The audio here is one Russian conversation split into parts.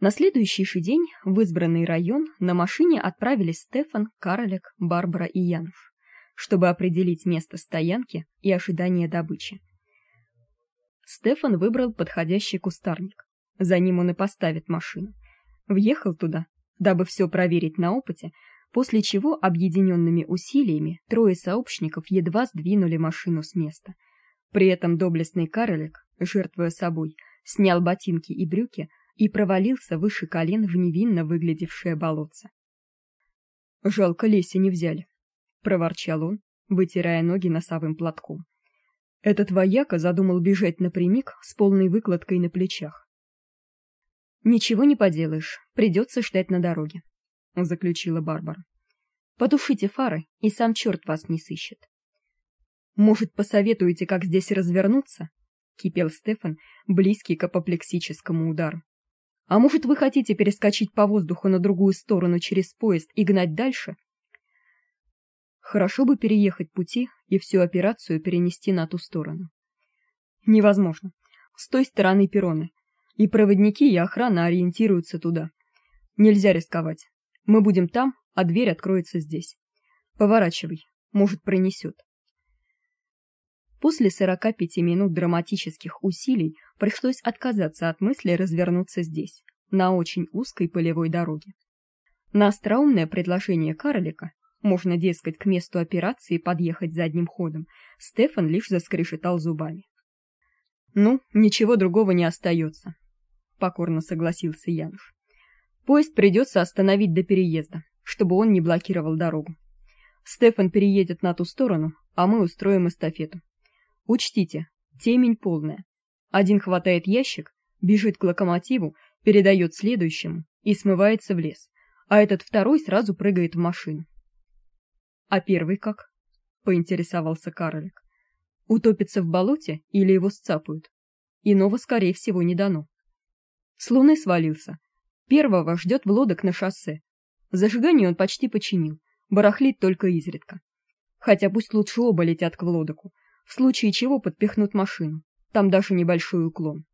На следующий же день в избранный район на машине отправились Стефан, Карлик, Барбара и Януш, чтобы определить место стоянки и ожидания добычи. Стефан выбрал подходящий кустарник. За ним он и поставит машину. Въехал туда, дабы все проверить на опыте, после чего объединенными усилиями трое сообщников едва сдвинули машину с места. При этом доблестный Карлик, жертвуя собой, снял ботинки и брюки и провалился выше колен в невинно выглядевшее болотце. «Жалко, Леси не взяли», — проворчал он, вытирая ноги носовым платком. «Этот вояка задумал бежать напрямик с полной выкладкой на плечах». «Ничего не поделаешь, придется ждать на дороге», — заключила Барбара. «Потушите фары, и сам черт вас не сыщет». «Может, посоветуете, как здесь развернуться?» — кипел Стефан, близкий к апоплексическому удару. «А может, вы хотите перескочить по воздуху на другую сторону через поезд и гнать дальше?» «Хорошо бы переехать пути и всю операцию перенести на ту сторону». «Невозможно. С той стороны перроны. И проводники, и охрана ориентируются туда. Нельзя рисковать. Мы будем там, а дверь откроется здесь. Поворачивай, может, пронесет». После 45 минут драматических усилий пришлось отказаться от мысли развернуться здесь, на очень узкой полевой дороге. На остроумное предложение Карлика, можно, дескать, к месту операции подъехать задним ходом, Стефан лишь заскрежетал зубами. «Ну, ничего другого не остается», — покорно согласился Януш. «Поезд придется остановить до переезда, чтобы он не блокировал дорогу. Стефан переедет на ту сторону, а мы устроим эстафету. Учтите, темень полная. Один хватает ящик, бежит к локомотиву, передает следующему и смывается в лес, а этот второй сразу прыгает в машину». «А первый как?» — поинтересовался Карлик. «Утопится в болоте или его сцапают? Иного, скорее всего, не дано. С луны свалился. Первого ждет в лодок на шоссе. Зажигание он почти починил, барахлит только изредка. Хотя пусть лучше оба летят к Влодоку, в случае чего подпихнут машину. Там даже небольшой уклон».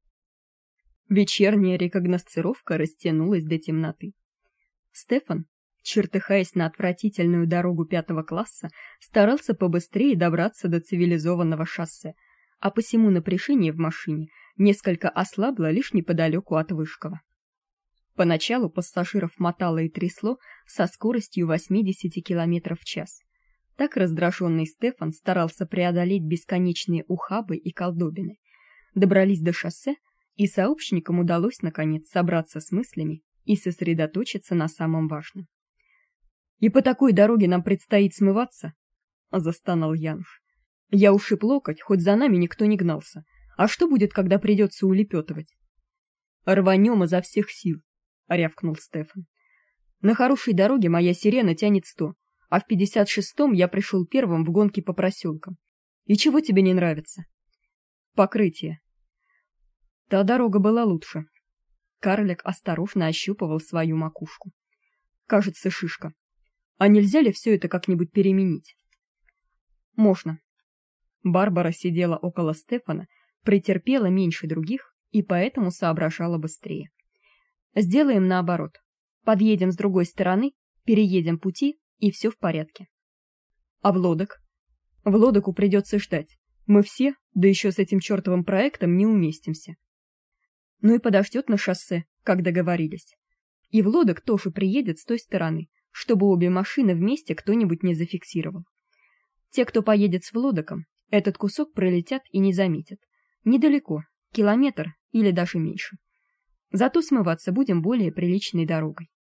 Вечерняя рекогносцировка растянулась до темноты. Стефан, чертыхаясь на отвратительную дорогу 5 класса, старался побыстрее добраться до цивилизованного шоссе, а посему напряжение в машине несколько ослабло лишь неподалеку от Вышкова. Поначалу пассажиров мотало и трясло со скоростью 80 км в час. Так раздраженный Стефан старался преодолеть бесконечные ухабы и колдобины. Добрались до шоссе, и сообщникам удалось, наконец, собраться с мыслями и сосредоточиться на самом важном. «И по такой дороге нам предстоит смываться?» — застонал Януш. «Я ушиб локоть, хоть за нами никто не гнался. А что будет, когда придется улепетывать?» «Рванем изо всех сил», — рявкнул Стефан. «На хорошей дороге моя сирена тянет 100, а в 56-м я пришел первым в гонке по проселкам. И чего тебе не нравится?» «Покрытие». Та дорога была лучше. Карлик осторожно ощупывал свою макушку. «Кажется, шишка. А нельзя ли все это как-нибудь переменить?» «Можно». Барбара сидела около Стефана, претерпела меньше других и поэтому соображала быстрее. «Сделаем наоборот. Подъедем с другой стороны, переедем пути, и все в порядке». «А Влодок?» «Влодоку придется ждать. Мы все, да еще с этим чертовым проектом, не уместимся». «Ну и подождет на шоссе, как договорились. И Влодок тоже приедет с той стороны, чтобы обе машины вместе кто-нибудь не зафиксировал. Те, кто поедет с Влодоком, этот кусок пролетят и не заметят. Недалеко, километр или даже меньше. Зато смываться будем более приличной дорогой».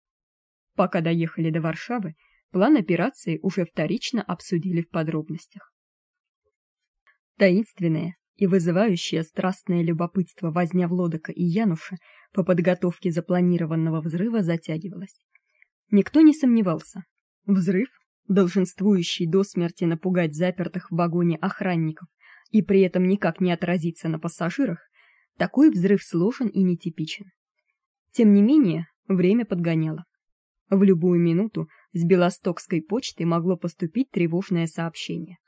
Пока доехали до Варшавы, план операции уже вторично обсудили в подробностях. Таинственная и вызывающая страстное любопытство возня Влодока и Януша по подготовке запланированного взрыва затягивалась. Никто не сомневался. Взрыв, долженствующий до смерти напугать запертых в вагоне охранников и при этом никак не отразиться на пассажирах, такой взрыв сложен и нетипичен. Тем не менее, время подгоняло. В любую минуту с Белостокской почты могло поступить тревожное сообщение.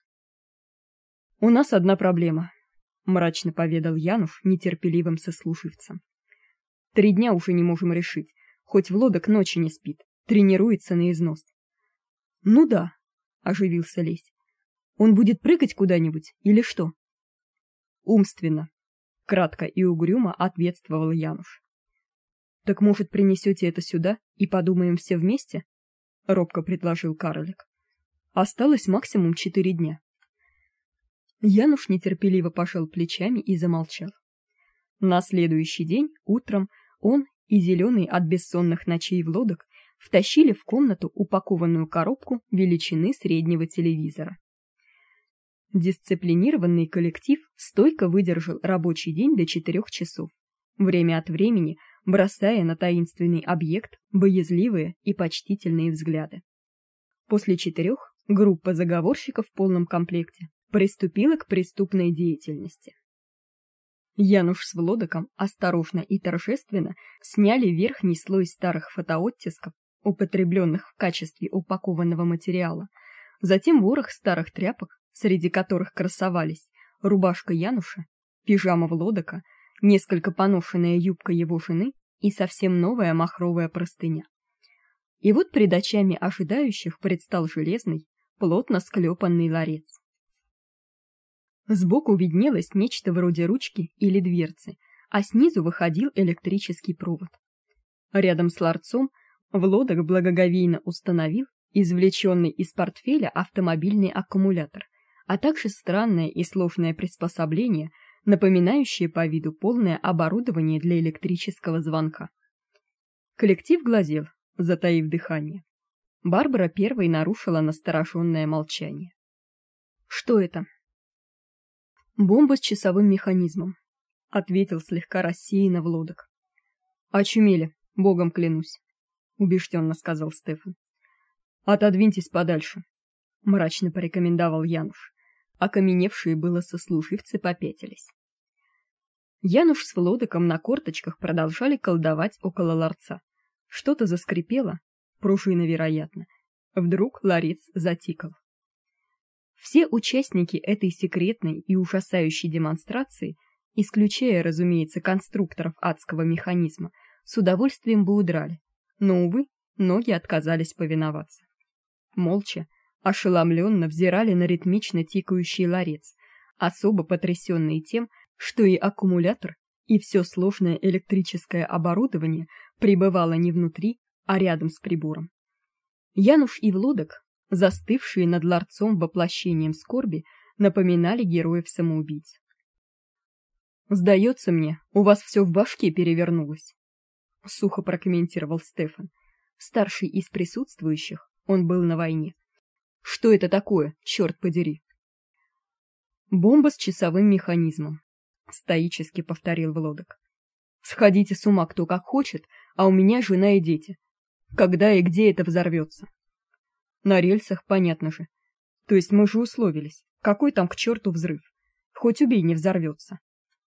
«У нас одна проблема», — мрачно поведал Януш нетерпеливым сослуживцам. 3 дня уже не можем решить. Хоть Влодок ночи не спит, тренируется на износ. Ну да, оживился Лесь. Он будет прыгать куда-нибудь или что? Умственно, кратко и угрюмо ответствовал Януш. Так, может, принесете это сюда и подумаем все вместе? Робко предложил карлик. Осталось максимум 4 дня. Януш нетерпеливо пожал плечами и замолчал. На следующий день утром он и зеленый от бессонных ночей Влодок втащили в комнату упакованную коробку величины среднего телевизора. Дисциплинированный коллектив стойко выдержал рабочий день до 4 часов, время от времени бросая на таинственный объект боязливые и почтительные взгляды. После 4 группа заговорщиков в полном комплекте приступила к преступной деятельности. Януш с Влодоком осторожно и торжественно сняли верхний слой старых фотооттисков, употребленных в качестве упакованного материала, затем ворох старых тряпок, среди которых красовались рубашка Януша, пижама Влодока, несколько поношенная юбка его жены и совсем новая махровая простыня. И вот пред очами ожидающих предстал железный, плотно склепанный ларец. Сбоку виднелось нечто вроде ручки или дверцы, а снизу выходил электрический провод. Рядом с ларцом Влодок благоговейно установил извлеченный из портфеля автомобильный аккумулятор, а также странное и сложное приспособление, напоминающее по виду полное оборудование для электрического звонка. Коллектив глазел, затаив дыхание. Барбара первой нарушила настороженное молчание. Что это? Бомба с часовым механизмом, ответил слегка рассеянно Влодок. Очумели, богом клянусь, убежденно сказал Стефан. Отодвиньтесь подальше, мрачно порекомендовал Януш. Окаменевшие было сослуживцы попятились. Януш с Влодоком на корточках продолжали колдовать около ларца. Что-то заскрипело, пружина, вероятно. Вдруг ларец затикал. Все участники этой секретной и ужасающей демонстрации, исключая, разумеется, конструкторов адского механизма, с удовольствием бы удрали, но, увы, ноги отказались повиноваться. Молча, ошеломленно взирали на ритмично тикающий ларец, особо потрясенные тем, что и аккумулятор, и все сложное электрическое оборудование пребывало не внутри, а рядом с прибором. Януш и Влодок, застывшие над ларцом воплощением скорби, напоминали героев-самоубийц. «Сдается мне, у вас все в башке перевернулось», — сухо прокомментировал Стефан. Старший из присутствующих, он был на войне. «Что это такое, черт подери?» «Бомба с часовым механизмом», — стоически повторил Влодок. «Сходите с ума кто как хочет, а у меня жена и дети. Когда и где это взорвется?» «На рельсах, понятно же. То есть мы же условились. Какой там к черту взрыв? Хоть убей, не взорвется».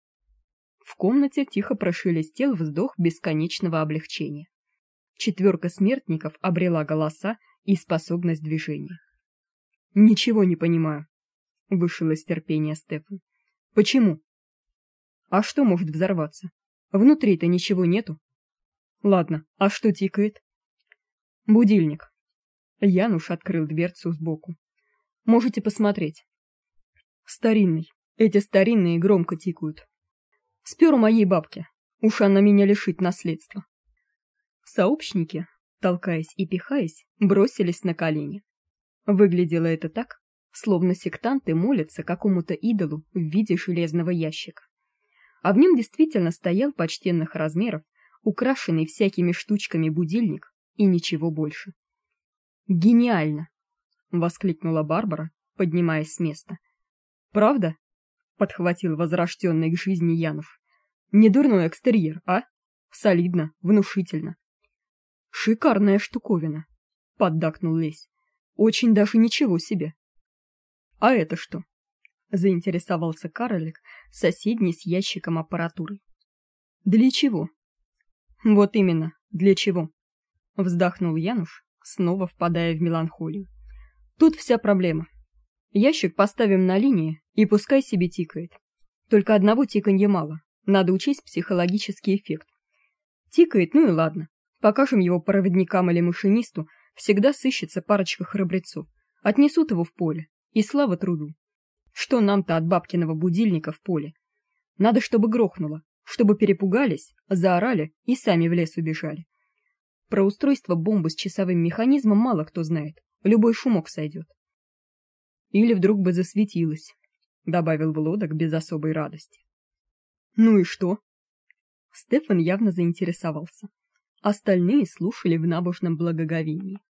В комнате тихо прошелестел вздох бесконечного облегчения. 4 смертников обрела голоса и способность движения. «Ничего не понимаю», — вышел из терпения Стефан. «Почему?» «А что может взорваться? Внутри-то ничего нету». «Ладно, а что тикает?» «Будильник». Януш открыл дверцу сбоку. «Можете посмотреть». «Старинный. Эти старинные громко тикают. Спер у моей бабки. Уж она меня лишит наследства». Сообщники, толкаясь и пихаясь, бросились на колени. Выглядело это так, словно сектанты молятся какому-то идолу в виде железного ящика. А в нем действительно стоял почтенных размеров, украшенный всякими штучками будильник и ничего больше. «Гениально!» — воскликнула Барбара, поднимаясь с места. «Правда?» — подхватил возрожденный к жизни Януш. «Недурной экстерьер, а? Солидно, внушительно». «Шикарная штуковина», — поддакнул Лесь. «Очень даже ничего себе». «А это что?» — заинтересовался карлик, соседний с ящиком аппаратуры. «Для чего?» «Вот именно, для чего?» — вздохнул Януш, снова впадая в меланхолию. «Тут вся проблема. Ящик поставим на линии, и пускай себе тикает. Только одного тиканья мало, надо учесть психологический эффект. Тикает, ну и ладно. Покажем его проводникам или машинисту, всегда сыщется парочка храбрецов. Отнесут его в поле, и слава труду. Что нам-то от бабкиного будильника в поле? Надо, чтобы грохнуло, чтобы перепугались, заорали и сами в лес убежали. Про устройство бомбы с часовым механизмом мало кто знает. Любой шумок сойдет. Или вдруг бы засветилось, добавил Влодок без особой радости. Ну и что? Стефан явно заинтересовался. Остальные слушали в набожном благоговении.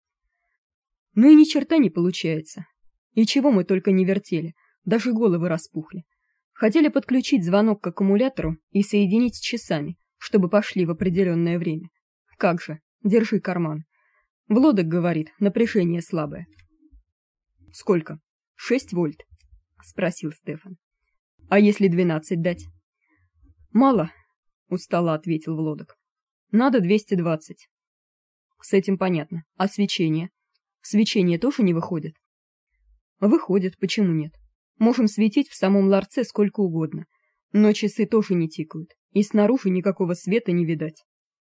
Ну и ни черта не получается. И чего мы только не вертели, даже головы распухли. Хотели подключить звонок к аккумулятору и соединить с часами, чтобы пошли в определенное время. Как же, держи карман. Влодок говорит, напряжение слабое. Сколько? 6 вольт, спросил Стефан. А если 12 дать? Мало, устало ответил Влодок. Надо 220. С этим понятно. А свечение? Свечение тоже не выходит? Выходит, почему нет? Можем светить в самом ларце сколько угодно, но часы тоже не тикают, и снаружи никакого света не видать.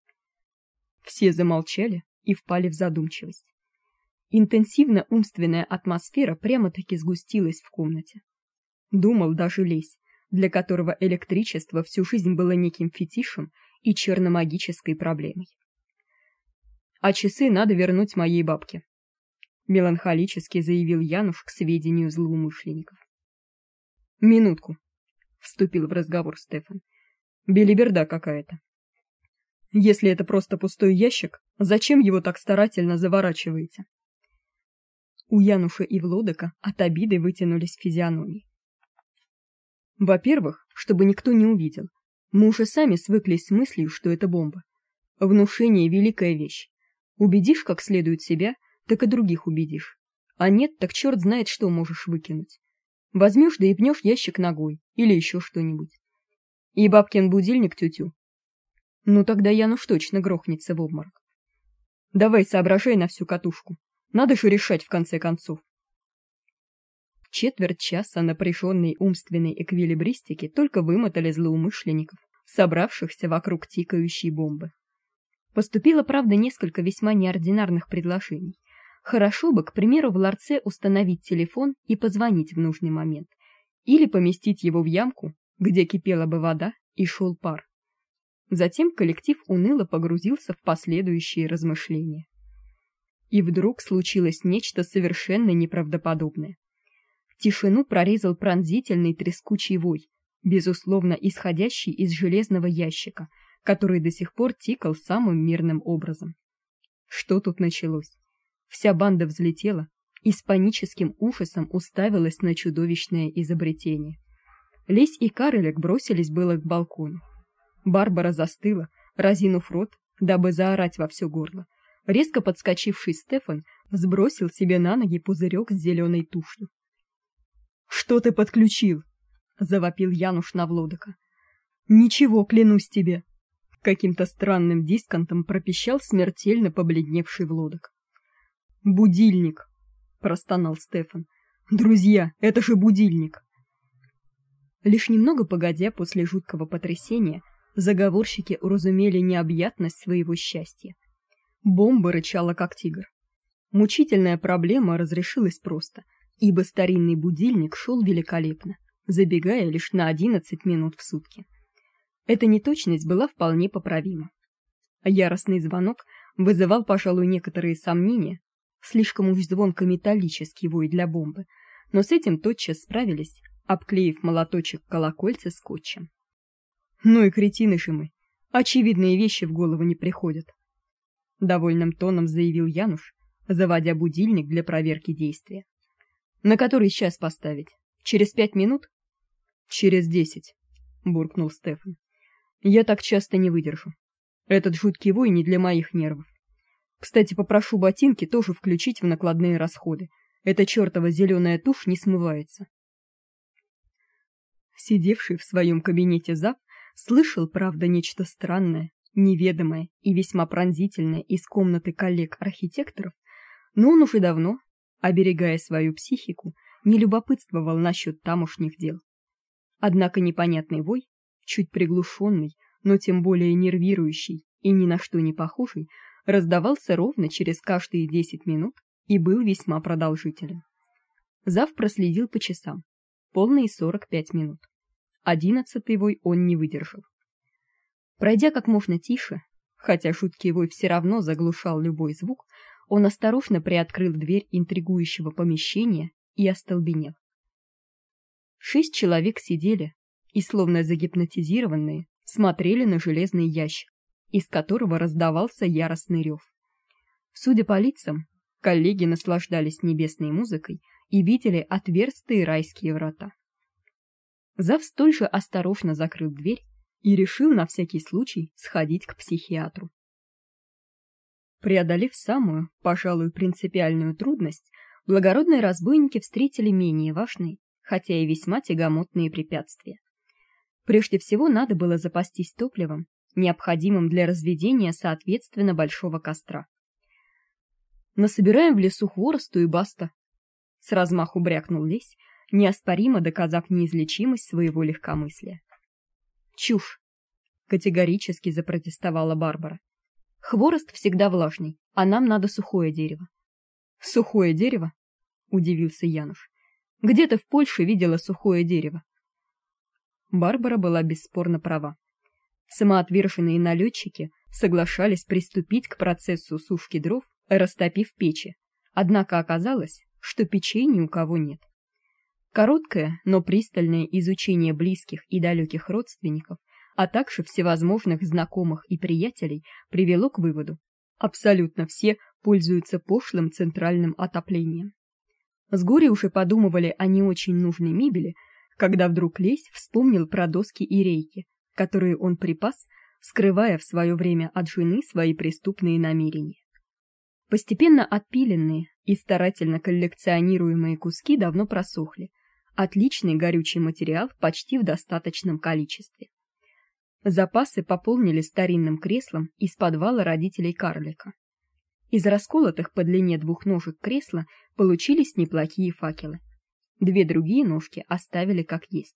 Все замолчали и впали в задумчивость. Интенсивно умственная атмосфера прямо-таки сгустилась в комнате. Думал даже Лесь, для которого электричество всю жизнь было неким фетишем и черномагической проблемой. А часы надо вернуть моей бабке, меланхолически заявил Януш к сведению злоумышленников. Минутку, вступил в разговор Стефан. Белиберда какая-то. Если это просто пустой ящик, зачем его так старательно заворачиваете? У Януша и Влодока от обиды вытянулись физиономии. Во-первых, чтобы никто не увидел. Мы уже сами свыклись с мыслью, что это бомба. Внушение великая вещь. Убедишь как следует себя, так и других убедишь. А нет, так черт знает, что можешь выкинуть. Возьмешь да и пнешь ящик ногой или еще что-нибудь. И бабкин будильник тю-тю. Ну тогда Януш точно грохнется в обморок. Давай соображай на всю катушку. Надо же решать в конце концов. Четверть часа напряженной умственной эквилибристики только вымотали злоумышленников, собравшихся вокруг тикающей бомбы. Поступило, правда, несколько весьма неординарных предложений. Хорошо бы, к примеру, в ларце установить телефон и позвонить в нужный момент, или поместить его в ямку, где кипела бы вода и шел пар. Затем коллектив уныло погрузился в последующие размышления. И вдруг случилось нечто совершенно неправдоподобное. Тишину прорезал пронзительный трескучий вой, безусловно исходящий из железного ящика, который до сих пор тикал самым мирным образом. Что тут началось? Вся банда взлетела и с паническим ужасом уставилась на чудовищное изобретение. Лесь и Карлик бросились было к балкону. Барбара застыла, разинув рот, дабы заорать во все горло. Резко подскочивший Стефан сбросил себе на ноги пузырек с зеленой тушью. «Что ты подключил?» — завопил Януш на Влодока. «Ничего, клянусь тебе!» — каким-то странным дисконтом пропищал смертельно побледневший Влодок. «Будильник!» — простонал Стефан. «Друзья, это же будильник!» Лишь немного погодя после жуткого потрясения, заговорщики уразумели необъятность своего счастья. Бомба рычала как тигр. Мучительная проблема разрешилась просто, ибо старинный будильник шел великолепно, забегая лишь на 11 минут в сутки. Эта неточность была вполне поправима. Яростный звонок вызывал, пожалуй, некоторые сомнения, слишком уж звонко-металлический вой для бомбы, но с этим тотчас справились, обклеив молоточек колокольца скотчем. Ну и кретины же мы. Очевидные вещи в голову не приходят. Довольным тоном заявил Януш, заводя будильник для проверки действия. На который час поставить? Через 5 минут? Через 10, буркнул Стефан. Я так часто не выдержу. Этот жуткий вой не для моих нервов. Кстати, попрошу ботинки тоже включить в накладные расходы. Эта чёртова зеленая тушь не смывается. Сидевший в своем кабинете зав слышал, правда, нечто странное, неведомое и весьма пронзительное из комнаты коллег-архитекторов, но он уже давно, оберегая свою психику, не любопытствовал насчет тамошних дел. Однако непонятный вой, чуть приглушенный, но тем более нервирующий и ни на что не похожий, раздавался ровно через каждые 10 минут и был весьма продолжителен. Зав проследил по часам. Полные 45 минут. 11-й вой он не выдержал. Пройдя как можно тише, хотя жуткий вой все равно заглушал любой звук, он осторожно приоткрыл дверь интригующего помещения и остолбенел. 6 человек сидели и, словно загипнотизированные, смотрели на железный ящик, из которого раздавался яростный рев. Судя по лицам, коллеги наслаждались небесной музыкой и видели отверстые райские врата. Зав столь же осторожно закрыл дверь и решил на всякий случай сходить к психиатру. Преодолев самую, пожалуй, принципиальную трудность, благородные разбойники встретили менее важные, хотя и весьма тягомотные препятствия. Прежде всего надо было запастись топливом, необходимым для разведения соответственно большого костра. Насобираем в лесу хворосту и баста. С размаху брякнул Лесь, неоспоримо доказав неизлечимость своего легкомыслия. Чушь, категорически запротестовала Барбара. Хворост всегда влажный, а нам надо сухое дерево. Сухое дерево? Удивился Януш. Где ты в Польше видела сухое дерево? Барбара была бесспорно права. Самоотверженные налетчики соглашались приступить к процессу сушки дров, растопив печи. Однако оказалось, что печей ни у кого нет. Короткое, но пристальное изучение близких и далеких родственников, а также всевозможных знакомых и приятелей привело к выводу: абсолютно все пользуются пошлым центральным отоплением. С горя уже подумывали о не очень нужной мебели, когда вдруг Лесь вспомнил про доски и рейки, которые он припас, скрывая в свое время от жены свои преступные намерения. Постепенно отпиленные и старательно коллекционируемые куски давно просохли. Отличный горючий материал почти в достаточном количестве. Запасы пополнили старинным креслом из подвала родителей карлика. Из расколотых по длине двух ножек кресла получились неплохие факелы. 2 другие ножки оставили как есть.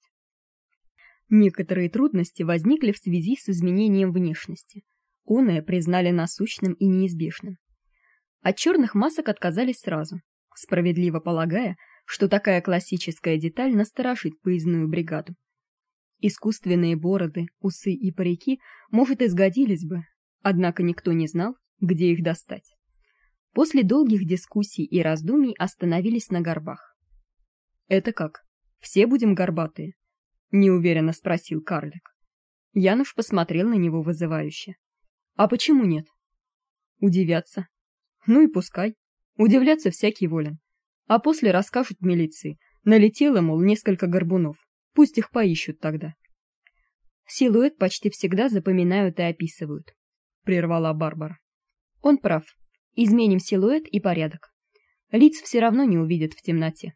Некоторые трудности возникли в связи с изменением внешности. Оное признали насущным и неизбежным. От черных масок отказались сразу, справедливо полагая, что такая классическая деталь насторожит поездную бригаду. Искусственные бороды, усы и парики, может, и сгодились бы, однако никто не знал, где их достать. После долгих дискуссий и раздумий остановились на горбах. «Это как? Все будем горбатые?» — неуверенно спросил карлик. Януш посмотрел на него вызывающе. «А почему нет?» «Удивятся. Ну и пускай. Удивляться всякий волен. А после расскажут милиции. Налетело, мол, несколько горбунов. Пусть их поищут тогда». «Силуэт почти всегда запоминают и описывают», — прервала Барбара. «Он прав. Изменим силуэт и порядок. Лиц все равно не увидят в темноте».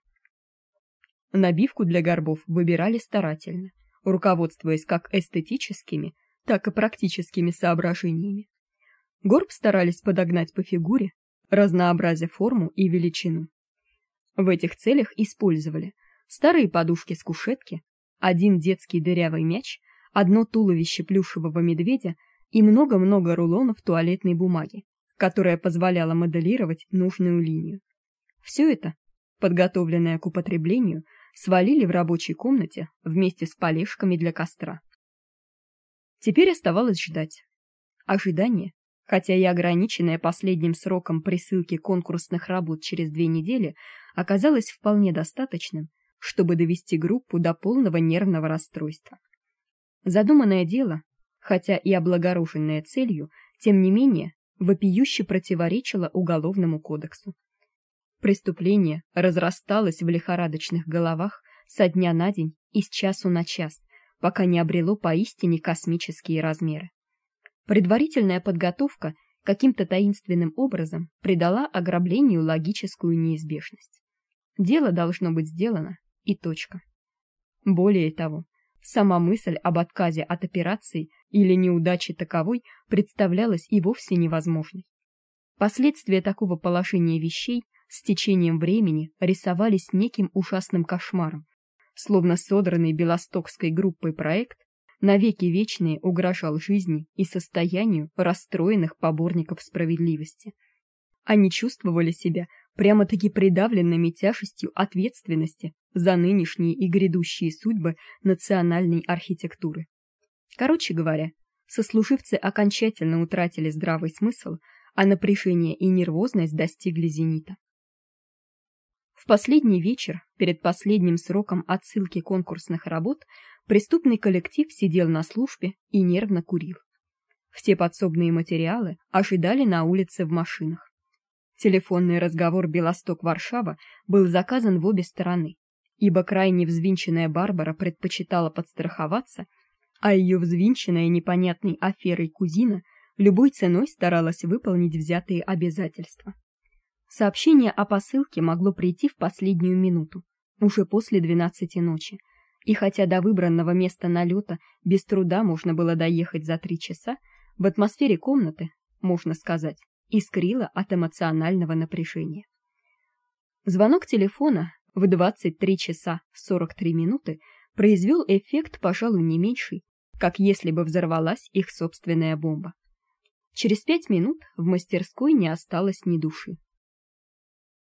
Набивку для горбов выбирали старательно, руководствуясь как эстетическими, так и практическими соображениями. Горб старались подогнать по фигуре, разнообразя форму и величину. В этих целях использовали старые подушки с кушетки, один детский дырявый мяч, одно туловище плюшевого медведя и много-много рулонов туалетной бумаги, которая позволяла моделировать нужную линию. Все это, подготовленное к употреблению, свалили в рабочей комнате вместе с полежками для костра. Теперь оставалось ждать. Ожидание, хотя и ограниченное последним сроком присылки конкурсных работ через 2 недели, оказалось вполне достаточным, чтобы довести группу до полного нервного расстройства. Задуманное дело, хотя и облагороженное целью, тем не менее, вопиюще противоречило Уголовному кодексу. Преступление разрасталось в лихорадочных головах со дня на день и с часу на час, пока не обрело поистине космические размеры. Предварительная подготовка каким-то таинственным образом придала ограблению логическую неизбежность. Дело должно быть сделано, и точка. Более того, сама мысль об отказе от операции или неудаче таковой представлялась и вовсе невозможной. Последствия такого положения вещей с течением времени рисовались неким ужасным кошмаром, словно содранный белостокской группой проект навеки вечные угрожал жизни и состоянию расстроенных поборников справедливости. Они чувствовали себя прямо-таки придавленными тяжестью ответственности за нынешние и грядущие судьбы национальной архитектуры. Короче говоря, сослуживцы окончательно утратили здравый смысл, а напряжение и нервозность достигли зенита. В последний вечер, перед последним сроком отсылки конкурсных работ, преступный коллектив сидел на службе и нервно курил. Все подсобные материалы ожидали на улице в машинах. Телефонный разговор Белосток-Варшава был заказан в обе стороны, ибо крайне взвинченная Барбара предпочитала подстраховаться, а ее взвинченная непонятной аферой кузина любой ценой старалась выполнить взятые обязательства. Сообщение о посылке могло прийти в последнюю минуту, уже после 12 ночи, и хотя до выбранного места налета без труда можно было доехать за 3 часа, в атмосфере комнаты, можно сказать, искрило от эмоционального напряжения. Звонок телефона в 23 часа 43 минуты произвел эффект, пожалуй, не меньший, как если бы взорвалась их собственная бомба. Через 5 минут в мастерской не осталось ни души.